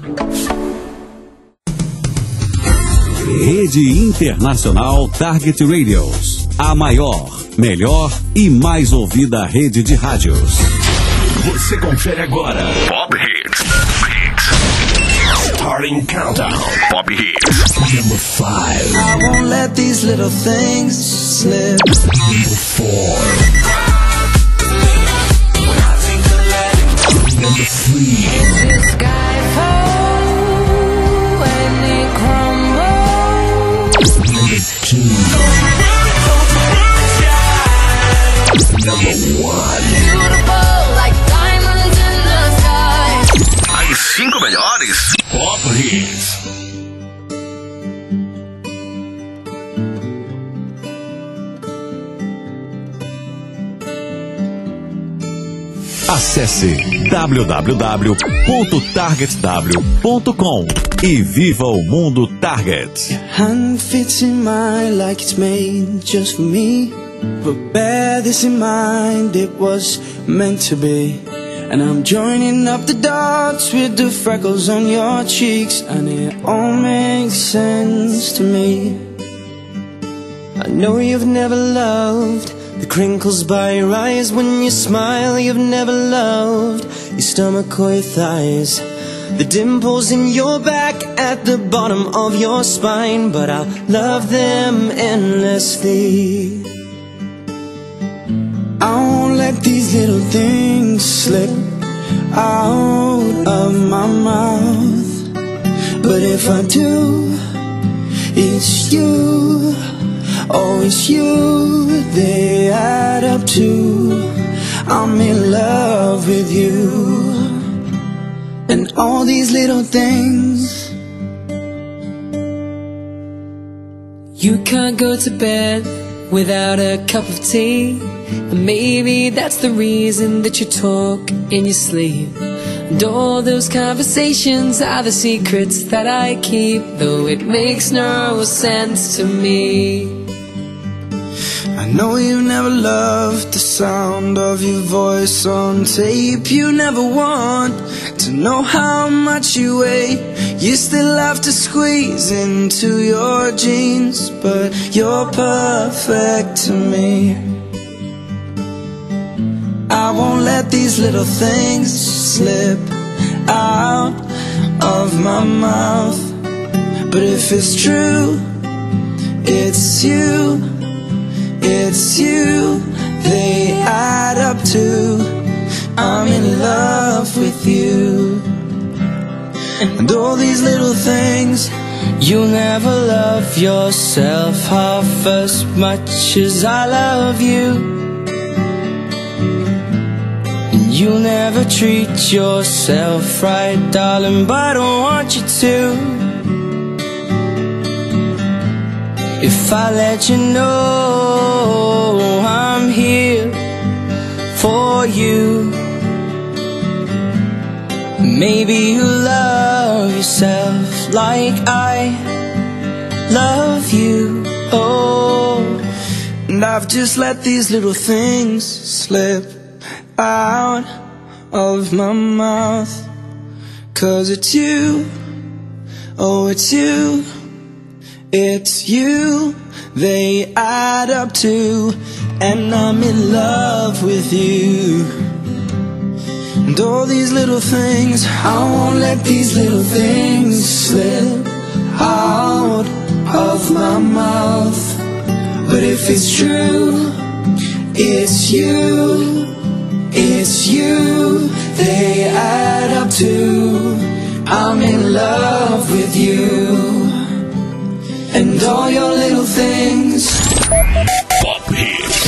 Rede Internacional Target Radios. A maior, melhor e mais ouvida rede de rádios. Você confere agora Pop Hits. Starting Countdown. Pop Hits. Number 5. I won't let these little things slip. Number 4. Number 3. The sky falls when it crumbles. Number 2. Number 1. Beautiful like diamonds in the sky. As 5 melhores Pop Hits. Acesse www.targetw.com e viva o mundo Target. Hand fits in mine like it's made just for me. But bear this in mind, it was meant to be. And I'm joining up the dots with the freckles on your cheeks, and it all makes sense to me. I know you've never loved the crinkles by your eyes when you smile. You've never loved your stomach or your thighs, the dimples in your back at the bottom of your spine. But I'll love them endlessly. I won't let these little things slip out of my mouth. But if I do, it's you. Oh, it's you they add up to. I'm in love with you. And all these little things. You can't go to bed without a cup of tea, and maybe that's the reason that you talk in your sleep. And all those conversations are the secrets that I keep, though it makes no sense to me. I know you never loved the sound of your voice on tape. You never want to know how much you weigh. You still have to squeeze into your jeans, but you're perfect to me. I won't let these little things slip out of my mouth. But if it's true, it's you. It's you they add up to. I'm in love with you. And all these little things. You'll never love yourself half as much as I love you. And you'll never treat yourself right, darling, but I don't want you to. If I let you know I'm here for you, maybe you love yourself like I love you. Oh, and I've just let these little things slip out of my mouth. 'Cause it's you, oh it's you. It's you they add up to, and I'm in love with you. And all these little things, I won't let these little things slip out of my mouth. But if it's true, it's you. It's you they add up to. I'm in love with you. And all your little things. Pop Hits.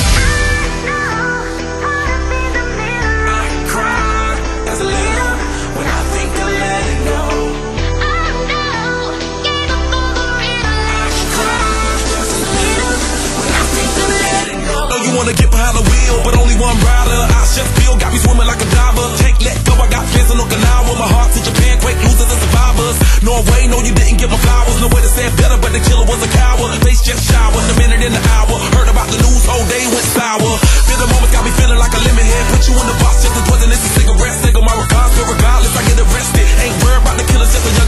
Wanna get behind the wheel, but only one rider. I just feel got me swimming like a diver. Can't let go, I got fans in Okinawa. My heart's in Japan, quake losers and survivors. Norway, no you didn't give my flowers. No way to say it better, but the killer was a coward. Face just showered, a minute in the hour. Heard about the news, whole day went sour. Feel the moments got me feeling like a lemon head. Put you in the box, just as poison, it's a cigarette. Single my regards, but regardless I get arrested. Ain't worried about the killers, just a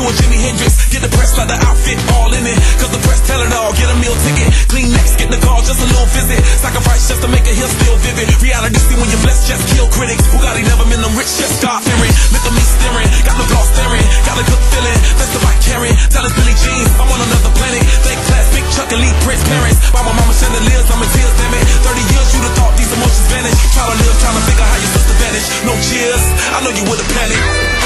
to a Jimi Hendrix. Get the press like the outfit, all in it. Cause the press tell it all, get a meal ticket. Clean next, get in the car, just a little visit. Sacrifice just to make a hill still vivid. Reality see when you're blessed, just kill critics. Bugatti never been them rich, just start fearing. Look at me staring, got the gloss staring. Got a good feeling, that's the bike carrying. Tell us Billie Jean, I'm on another planet. Think class, big Chuck, elite Prince parents. By my mama chandeliers, I'm in tears, damn it. 30 years, you'd have thought these emotions vanish. Try to live, trying to figure how your sister vanished. No cheers, I know you would've panicked.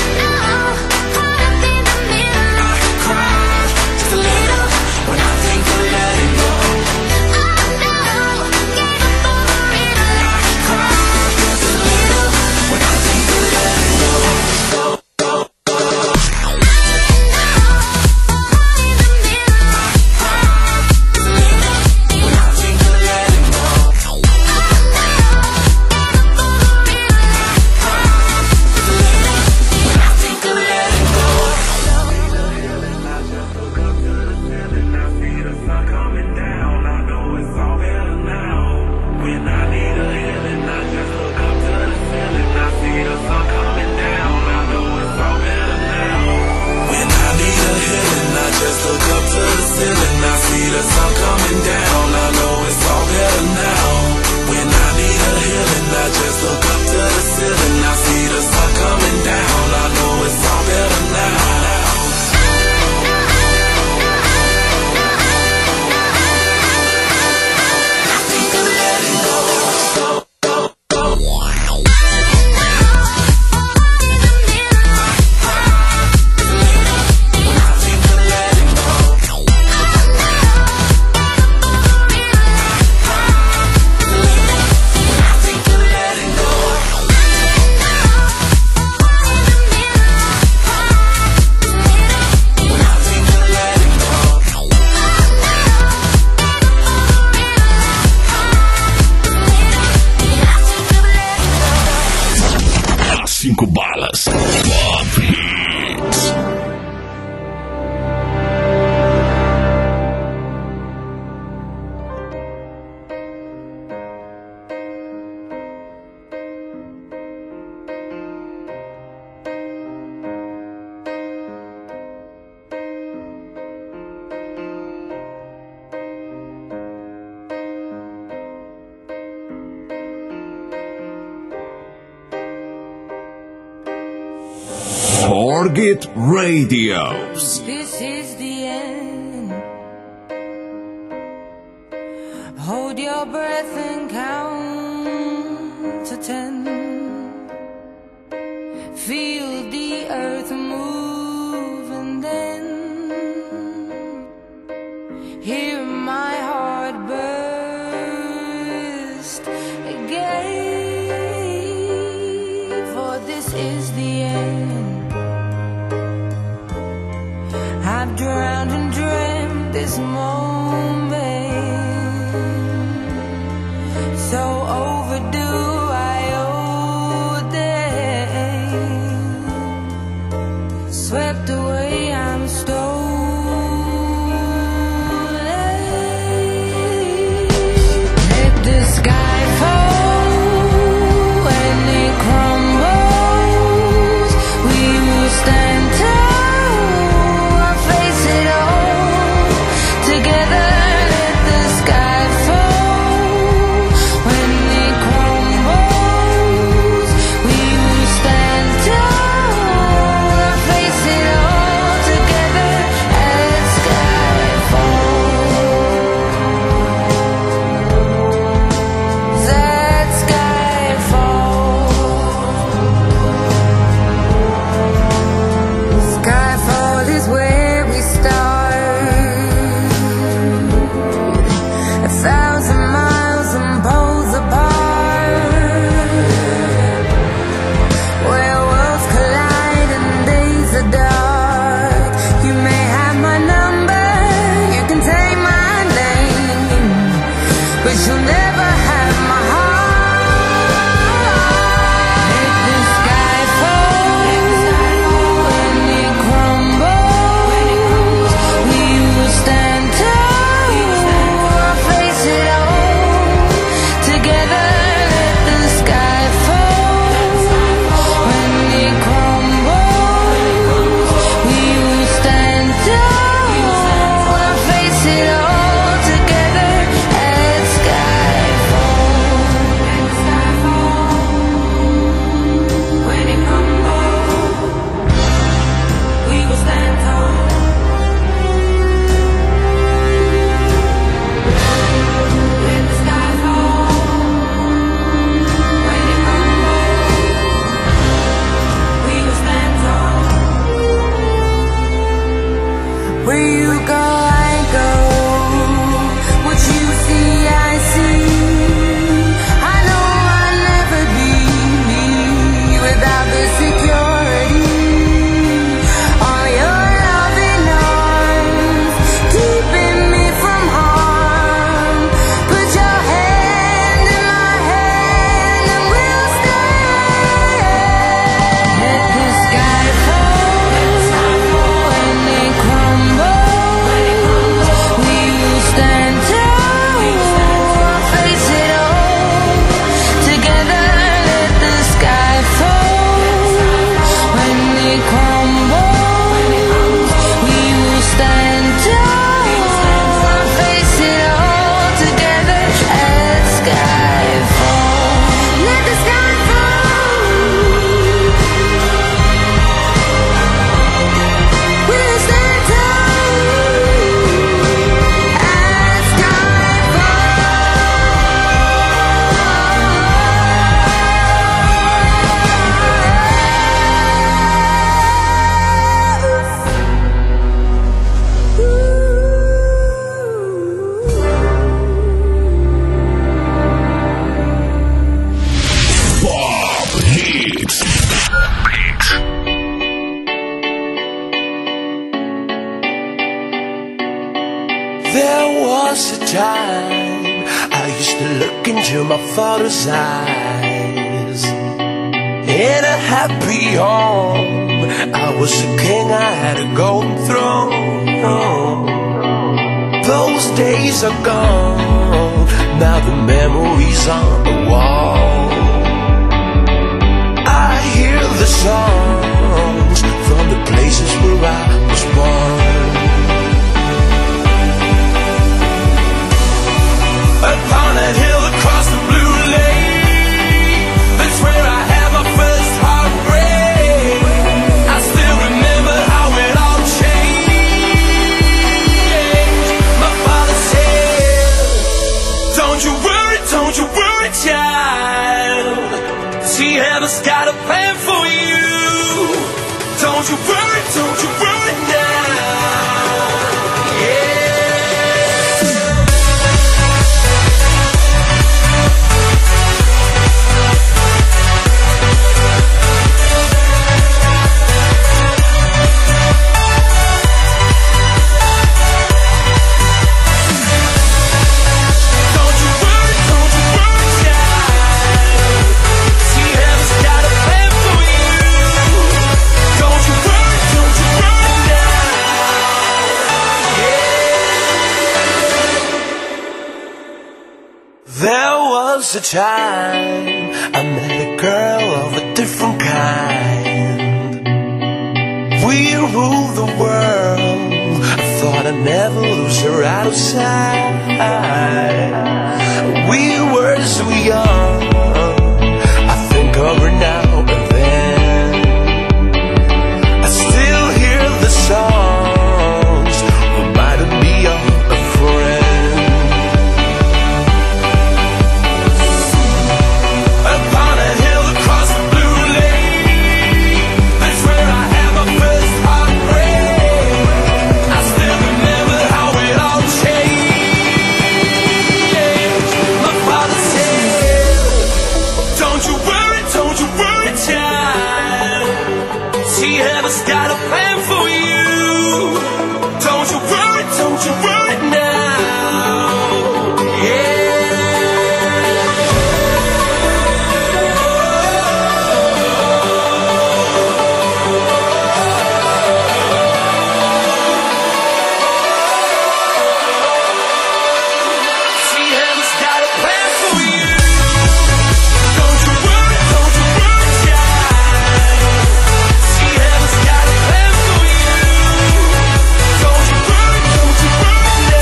Target Radio. This is the end. Hold your breath and count to 10. Feel the earth move and then hear my heart burst again. For this is the end. I've drowned and dreamt this moment, so overdue I owe them. Swept away, I'm stolen. Let the sky fall and it crumbles. We will stand tall. There was a time I used to look into my father's eyes. In a happy home, I was a king, I had a golden throne. Those days are gone, now the memories on the wall. I hear the songs from the places where I was born. Upon a hill across the blue lake, that's where I had my first heartbreak. I still remember how it all changed. My father said, don't you worry, child. See, heaven's got a plan for you. Don't you worry now. Yeah. A time I met a girl of a different kind. We ruled the world. I thought I'd never lose her out of sight. We were so young. I think of her now and then. I still hear the songs reminding me of a friend. Got a plan for you. Don't you worry now. See, heaven's got a plan for you. Don't you worry, child. See, heaven's got a plan for you. Don't you worry now.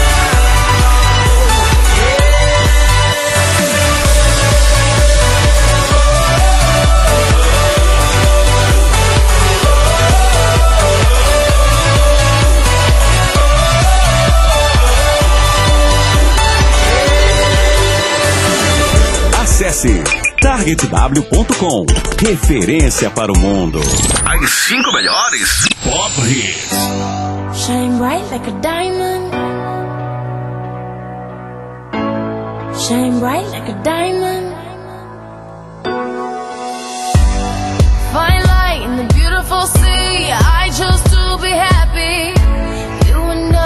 Acesse targetw.com. Referência para o mundo. As 5 melhores Pop Hits. Shine bright like a diamond. Shine bright like a diamond. Fine light in the beautiful sea. I chose to be happy. You and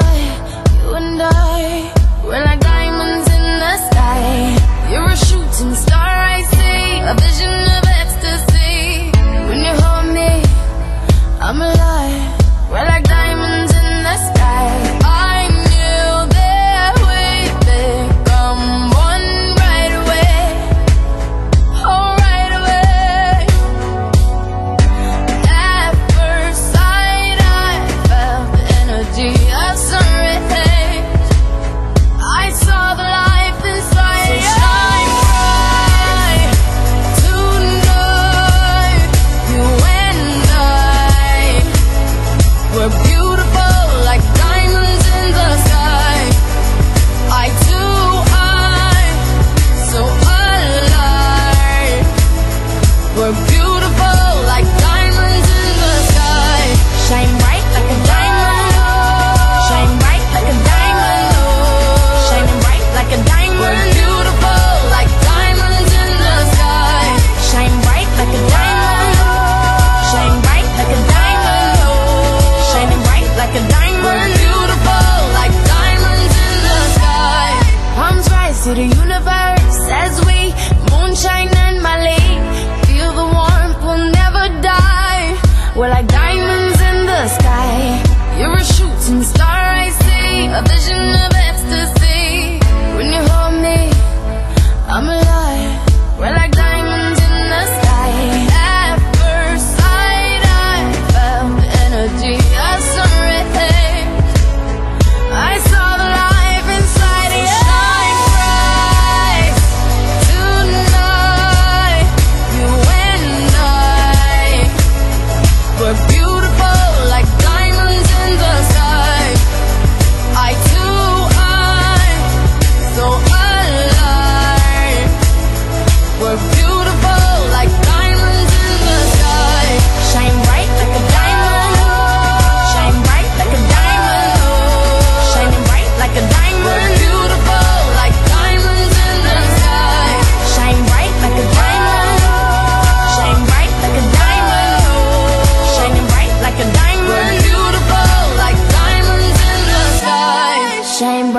I, we're like diamonds in the sky. You're a shooting star, I see, a vision of ecstasy. When you hold me, I'm alive. We're like diamonds in the sky. I knew that we'd become one right away.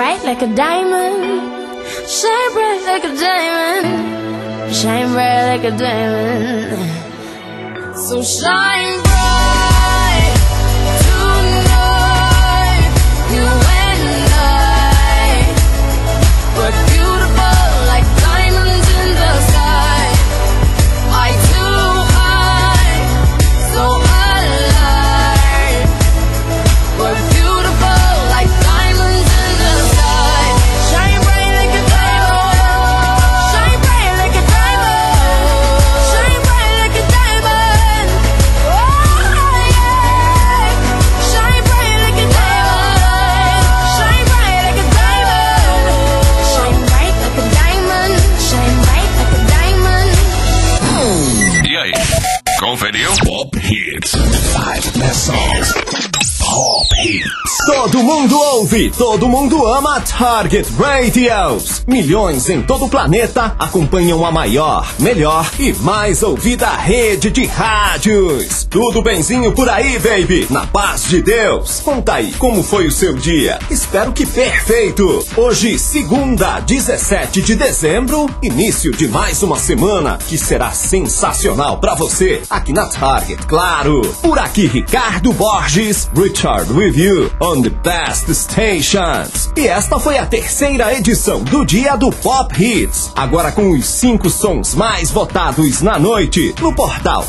bright like a diamond, shine bright like a diamond, shine bright like a diamond. So shine bright tonight, you and I, we're beautiful like diamonds in the sky. I too high, so alive, we're beautiful like diamonds in the sky. Shine bright like a diamond, shine bright like a diamond, shine bright like a diamond. Oh yeah, shine bright like a diamond, shine bright like a diamond, shine bright like a diamond, shine bright like a diamond. E aí, conferiu? Pop Hits. 5 best songs. Pop Hits. Todo mundo ouve, todo mundo ama Target Radios. Milhões em todo o planeta acompanham a maior, melhor e mais ouvida rede de rádios. Tudo benzinho por aí, baby? Na paz de Deus. Conta aí, como foi o seu dia? Espero que perfeito. Hoje, segunda, 17 de dezembro, início de mais uma semana que será sensacional pra você aqui na Target, claro. Por aqui, Ricardo Borges, Richard Review on the Best Stations. E esta foi a terceira edição do Dia do Pop Hits. Agora com os 5 sons mais votados na noite no portal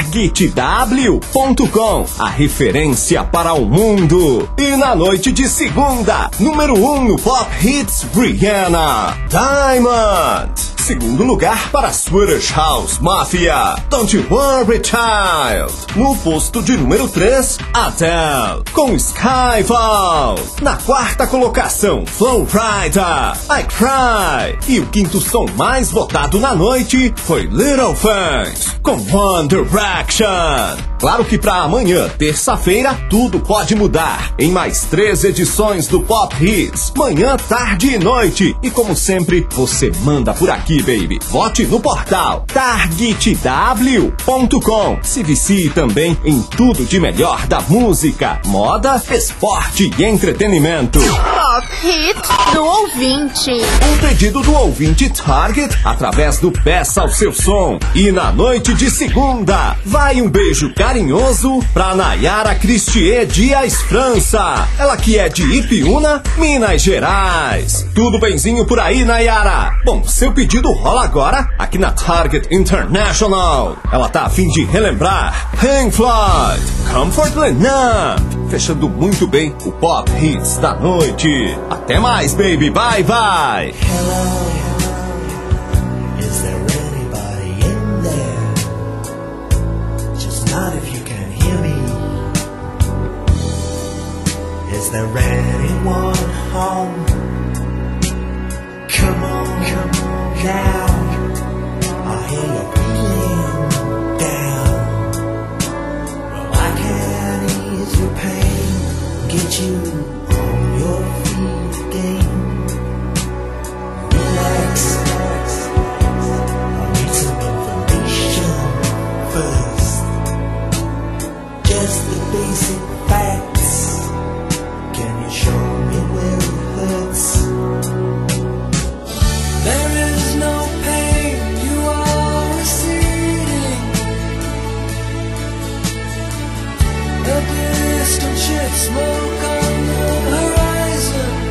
targetw.com, a referência para o mundo. E na noite de segunda, número 1 no Pop Hits, Rihanna, Diamond. Segundo lugar para Swedish House Mafia, Don't You Worry Child. No posto de número 3, Adele com Skyfall. Na quarta colocação, Flow Rider, I Cry. E o quinto som mais votado na noite foi Little Things com One Direction. Claro que para amanhã, terça-feira, tudo pode mudar. Em mais 3 edições do Pop Hits, manhã, tarde e noite. E como sempre, você manda por aqui, baby. Vote no portal targetw.com. Se vicie também em tudo de melhor da música, moda, esporte e entretenimento. Pop Hits do ouvinte. Um pedido do ouvinte Target através do Peça ao Seu Som. E na noite de segunda, vai um beijo carinhoso pra Nayara Cristier Dias França. Ela que é de Ipiúna, Minas Gerais. Tudo benzinho por aí, Nayara? Bom, seu pedido rola agora aqui na Target International. Ela tá a fim de relembrar Pink Floyd, Comfortably Numb. Fechando muito bem o Pop Hits da noite. Até mais, baby. Bye, bye. Hello, is there anybody in there? Just not if you can hear me. Is there anyone home? Come on now. I hear you feeling down. Well, I can ease your pain, get you on your feet again. Relax. I need some information first. Just the basic facts. Can you show me where it hurts? There is no pain, you are receding. A distant ship, smoke on the horizon.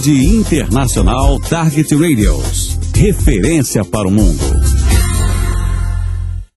Rede Internacional Target Radios. Referência para o mundo.